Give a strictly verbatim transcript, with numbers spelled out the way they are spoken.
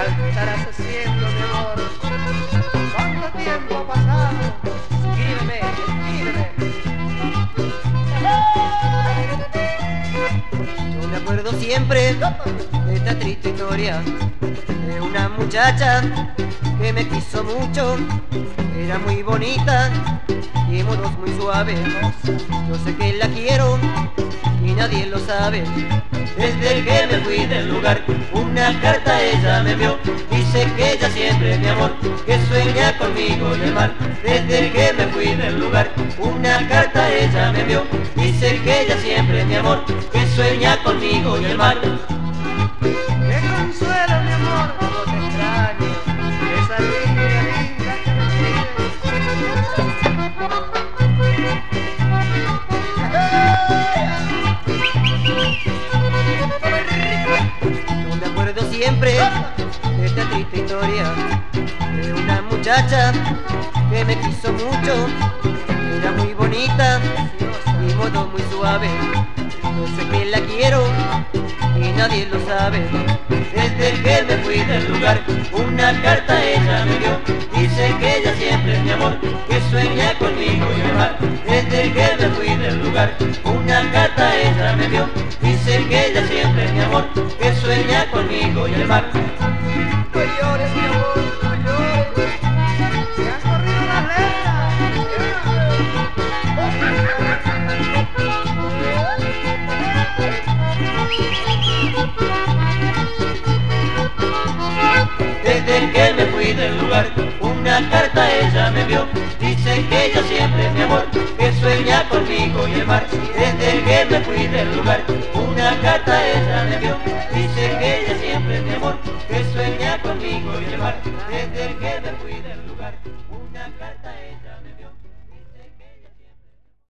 estarás haciendo, mi amor? ¿Cuánto tiempo ha pasado? Escríbeme, escríbeme. Yo me acuerdo siempre de esta triste historia de una muchacha que me quiso mucho, era muy bonita y modos muy suaves. Yo sé que la quiero y nadie lo sabe. Desde que me fui del lugar, una carta ella me envió. Dice que ella siempre es mi amor, que sueña conmigo y el mar. Desde que me fui del lugar, una carta ella me envió. Dice que ella siempre es mi amor, que sueña conmigo y el mar. Me consuela, mi amor, como te extraño, esa niña linda que me Yo me acuerdo siempre de esta triste historia de una muchacha que me quiso mucho, era muy bonita y modo muy suave. Yo sé que la quiero y nadie lo sabe. Desde que me fui del lugar, una carta ella me dio. Dice que ella siempre es mi amor, que sueña conmigo y el mar. Desde que me fui del lugar, una carta ella me dio. Dice que ella siempre es mi amor, que sueña conmigo y el mar. No llores, mi amor, no llores. Se han corrido las letras. Desde que me fui del lugar, una carta ella me vio. Dice que ella siempre es mi amor, que sueña conmigo y el mar. Desde que me fui del lugar, una carta ella me vio. Dice que ella siempre es mi amor, que sueña conmigo y el mar. Desde que me fui del lugar, una carta ella